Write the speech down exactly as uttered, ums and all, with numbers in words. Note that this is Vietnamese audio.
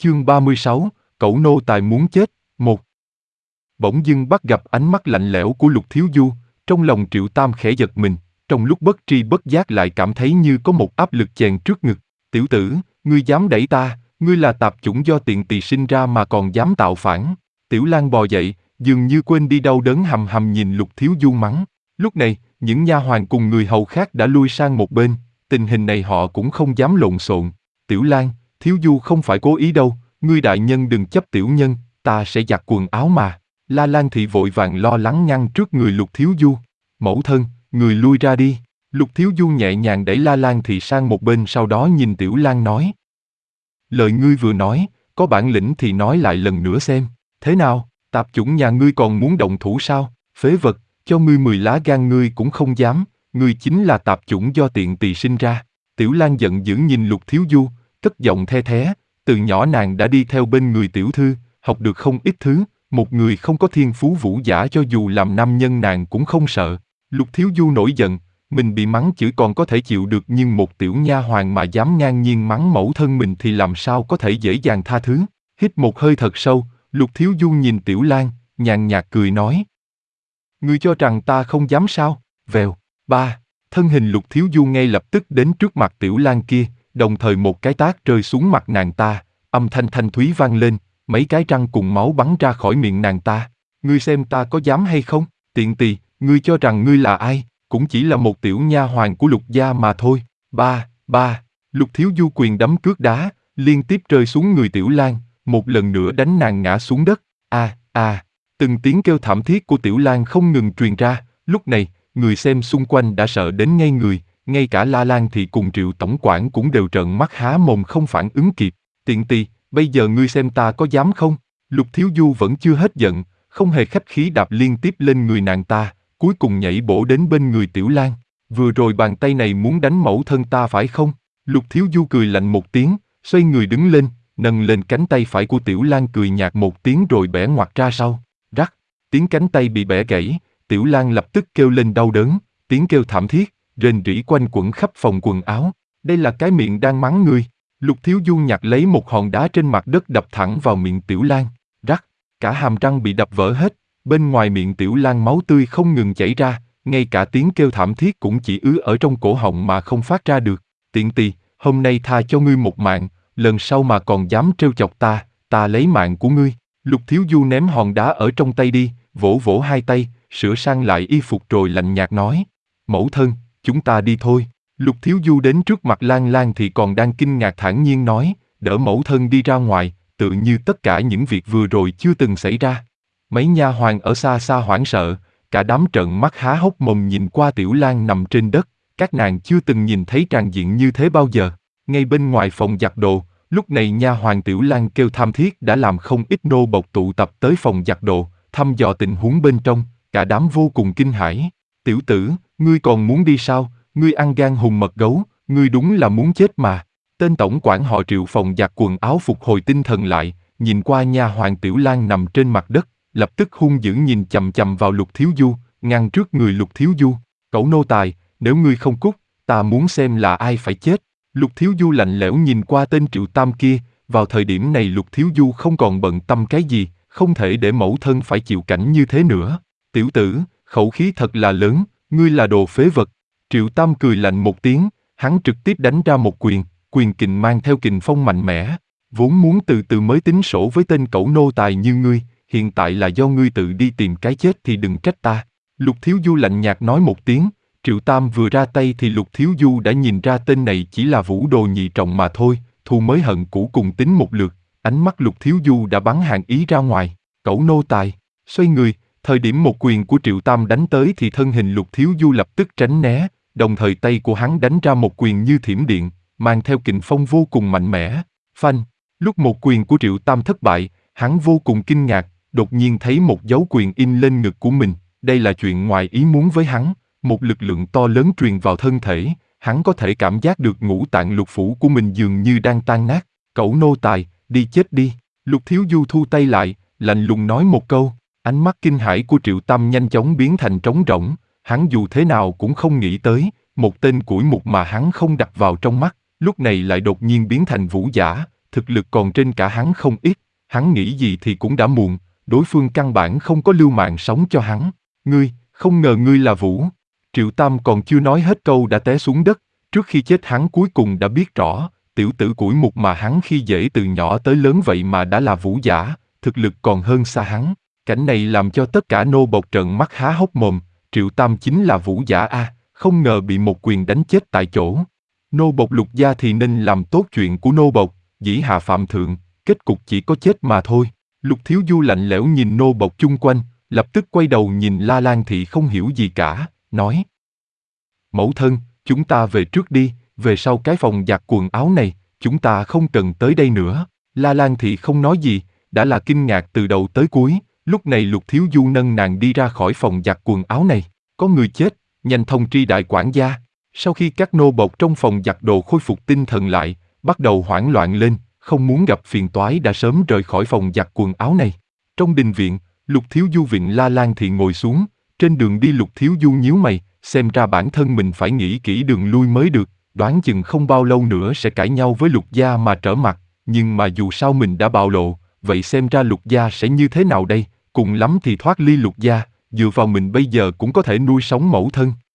Chương ba mươi sáu, cẩu nô tài muốn chết, một. Bỗng dưng bắt gặp ánh mắt lạnh lẽo của Lục Thiếu Du, trong lòng Triệu Tam khẽ giật mình, trong lúc bất tri bất giác lại cảm thấy như có một áp lực chèn trước ngực. Tiểu tử, ngươi dám đẩy ta, ngươi là tạp chủng do tiện tỳ sinh ra mà còn dám tạo phản. Tiểu Lan bò dậy, dường như quên đi đau đớn hầm hầm nhìn Lục Thiếu Du mắng. Lúc này, những nha hoàn cùng người hầu khác đã lui sang một bên, tình hình này họ cũng không dám lộn xộn. Tiểu Lan, Thiếu Du không phải cố ý đâu, ngươi đại nhân đừng chấp tiểu nhân, ta sẽ giặt quần áo mà. La Lan Thị vội vàng lo lắng ngăn trước người Lục Thiếu Du. Mẫu thân, người lui ra đi. Lục Thiếu Du nhẹ nhàng đẩy La Lan Thị sang một bên, sau đó nhìn Tiểu Lan nói. Lời ngươi vừa nói, có bản lĩnh thì nói lại lần nữa xem. Thế nào, tạp chủng nhà ngươi còn muốn động thủ sao? Phế vật, cho ngươi mười lá gan ngươi cũng không dám, ngươi chính là tạp chủng do tiện tỳ sinh ra. Tiểu Lan giận dữ nhìn Lục Thiếu Du, cất giọng the thé, từ nhỏ nàng đã đi theo bên người tiểu thư, học được không ít thứ, một người không có thiên phú vũ giả cho dù làm nam nhân nàng cũng không sợ. Lục Thiếu Du nổi giận, mình bị mắng chửi còn có thể chịu được nhưng một tiểu nha hoàn mà dám ngang nhiên mắng mẫu thân mình thì làm sao có thể dễ dàng tha thứ. Hít một hơi thật sâu, Lục Thiếu Du nhìn Tiểu Lan, nhàn nhạt cười nói. Ngươi cho rằng ta không dám sao? Vèo, ba, thân hình Lục Thiếu Du ngay lập tức đến trước mặt Tiểu Lan kia, đồng thời một cái tát rơi xuống mặt nàng ta, âm thanh thanh thúy vang lên, mấy cái răng cùng máu bắn ra khỏi miệng nàng ta. Ngươi xem ta có dám hay không? Tiện tỳ, ngươi cho rằng ngươi là ai? Cũng chỉ là một tiểu nha hoàn của Lục gia mà thôi. Ba, ba, Lục Thiếu Du quyền đấm cước đá, liên tiếp rơi xuống người Tiểu Lan, một lần nữa đánh nàng ngã xuống đất. A, a, từng tiếng kêu thảm thiết của Tiểu Lan không ngừng truyền ra. Lúc này, người xem xung quanh đã sợ đến ngây người, ngay cả La Lan Thị cùng Triệu tổng quản cũng đều trợn mắt há mồm không phản ứng kịp. Tiện tỳ, bây giờ ngươi xem ta có dám không? Lục Thiếu Du vẫn chưa hết giận, không hề khách khí đạp liên tiếp lên người nàng ta, cuối cùng nhảy bổ đến bên người Tiểu Lan. Vừa rồi bàn tay này muốn đánh mẫu thân ta phải không? Lục Thiếu Du cười lạnh một tiếng, xoay người đứng lên, nâng lên cánh tay phải của Tiểu Lan cười nhạt một tiếng rồi bẻ ngoặt ra sau. Rắc, tiếng cánh tay bị bẻ gãy, Tiểu Lan lập tức kêu lên đau đớn, tiếng kêu thảm thiết, rền rĩ quanh quẩn khắp phòng quần áo. Đây là cái miệng đang mắng người. Lục Thiếu Du nhặt lấy một hòn đá trên mặt đất đập thẳng vào miệng Tiểu Lan. Rắc, cả hàm răng bị đập vỡ hết, bên ngoài miệng Tiểu Lan máu tươi không ngừng chảy ra, ngay cả tiếng kêu thảm thiết cũng chỉ ứ ở trong cổ họng mà không phát ra được. Tiện tỳ, hôm nay tha cho ngươi một mạng, lần sau mà còn dám trêu chọc ta, ta lấy mạng của ngươi. Lục Thiếu Du ném hòn đá ở trong tay đi, vỗ vỗ hai tay, sửa sang lại y phục rồi lạnh nhạt nói. Mẫu thân, chúng ta đi thôi. Lục Thiếu Du đến trước mặt Lan Lan thì còn đang kinh ngạc thản nhiên nói, đỡ mẫu thân đi ra ngoài, tự như tất cả những việc vừa rồi chưa từng xảy ra. Mấy nha hoàn ở xa xa hoảng sợ, cả đám trợn mắt há hốc mồm nhìn qua Tiểu Lan nằm trên đất, các nàng chưa từng nhìn thấy tràng diện như thế bao giờ. Ngay bên ngoài phòng giặt đồ, lúc này nha hoàn Tiểu Lan kêu thảm thiết đã làm không ít nô bộc tụ tập tới phòng giặt đồ, thăm dò tình huống bên trong, cả đám vô cùng kinh hãi. Tiểu tử, ngươi còn muốn đi sao? Ngươi ăn gan hùm mật gấu, ngươi đúng là muốn chết mà. Tên tổng quản họ Triệu phòng giặt quần áo phục hồi tinh thần lại, nhìn qua nha hoàn Tiểu Lan nằm trên mặt đất, lập tức hung dữ nhìn chằm chằm vào Lục Thiếu Du, ngăn trước người Lục Thiếu Du. Cẩu nô tài, nếu ngươi không cút, ta muốn xem là ai phải chết. Lục Thiếu Du lạnh lẽo nhìn qua tên Triệu Tam kia, vào thời điểm này Lục Thiếu Du không còn bận tâm cái gì, không thể để mẫu thân phải chịu cảnh như thế nữa. Tiểu tử, khẩu khí thật là lớn, ngươi là đồ phế vật. Triệu Tam cười lạnh một tiếng, hắn trực tiếp đánh ra một quyền, quyền kình mang theo kình phong mạnh mẽ. Vốn muốn từ từ mới tính sổ với tên cẩu nô tài như ngươi, hiện tại là do ngươi tự đi tìm cái chết thì đừng trách ta. Lục Thiếu Du lạnh nhạt nói một tiếng, Triệu Tam vừa ra tay thì Lục Thiếu Du đã nhìn ra tên này chỉ là vũ đồ nhị trọng mà thôi, thù mới hận cũ cùng tính một lượt, ánh mắt Lục Thiếu Du đã bắn hàng ý ra ngoài. Cẩu nô tài, xoay người, thời điểm một quyền của Triệu Tam đánh tới thì thân hình Lục Thiếu Du lập tức tránh né, đồng thời tay của hắn đánh ra một quyền như thiểm điện, mang theo kình phong vô cùng mạnh mẽ. Phanh, lúc một quyền của Triệu Tam thất bại, hắn vô cùng kinh ngạc, đột nhiên thấy một dấu quyền in lên ngực của mình, đây là chuyện ngoài ý muốn với hắn, một lực lượng to lớn truyền vào thân thể, hắn có thể cảm giác được ngũ tạng lục phủ của mình dường như đang tan nát. Cẩu nô tài, đi chết đi. Lục Thiếu Du thu tay lại, lạnh lùng nói một câu, ánh mắt kinh hãi của Triệu Tam nhanh chóng biến thành trống rỗng, hắn dù thế nào cũng không nghĩ tới, một tên củi mục mà hắn không đặt vào trong mắt, lúc này lại đột nhiên biến thành vũ giả, thực lực còn trên cả hắn không ít, hắn nghĩ gì thì cũng đã muộn, đối phương căn bản không có lưu mạng sống cho hắn. Ngươi, không ngờ ngươi là Vũ. Triệu Tam còn chưa nói hết câu đã té xuống đất, trước khi chết hắn cuối cùng đã biết rõ, tiểu tử củi mục mà hắn khi dễ từ nhỏ tới lớn vậy mà đã là Vũ giả, thực lực còn hơn xa hắn. Cảnh này làm cho tất cả nô bộc trợn mắt há hốc mồm, Triệu Tam chính là Vũ giả a, không ngờ bị một quyền đánh chết tại chỗ. Nô bộc Lục gia thì nên làm tốt chuyện của nô bộc, dĩ hạ phạm thượng, kết cục chỉ có chết mà thôi. Lục Thiếu Du lạnh lẽo nhìn nô bộc chung quanh, lập tức quay đầu nhìn La Lan Thị không hiểu gì cả, nói: Mẫu thân, chúng ta về trước đi, về sau cái phòng giặt quần áo này, chúng ta không cần tới đây nữa. La Lan Thị không nói gì, đã là kinh ngạc từ đầu tới cuối, lúc này Lục Thiếu Du nâng nàng đi ra khỏi phòng giặt quần áo này. Có người chết, nhanh thông tri đại quản gia. Sau khi các nô bộc trong phòng giặt đồ khôi phục tinh thần lại, bắt đầu hoảng loạn lên, không muốn gặp phiền toái đã sớm rời khỏi phòng giặt quần áo này. Trong đình viện, Lục Thiếu Du vịn La Lan Thị ngồi xuống, trên đường đi Lục Thiếu Du nhíu mày, xem ra bản thân mình phải nghĩ kỹ đường lui mới được, đoán chừng không bao lâu nữa sẽ cãi nhau với Lục gia mà trở mặt, nhưng mà dù sao mình đã bạo lộ, vậy xem ra Lục gia sẽ như thế nào đây, cùng lắm thì thoát ly Lục gia, dựa vào mình bây giờ cũng có thể nuôi sống mẫu thân.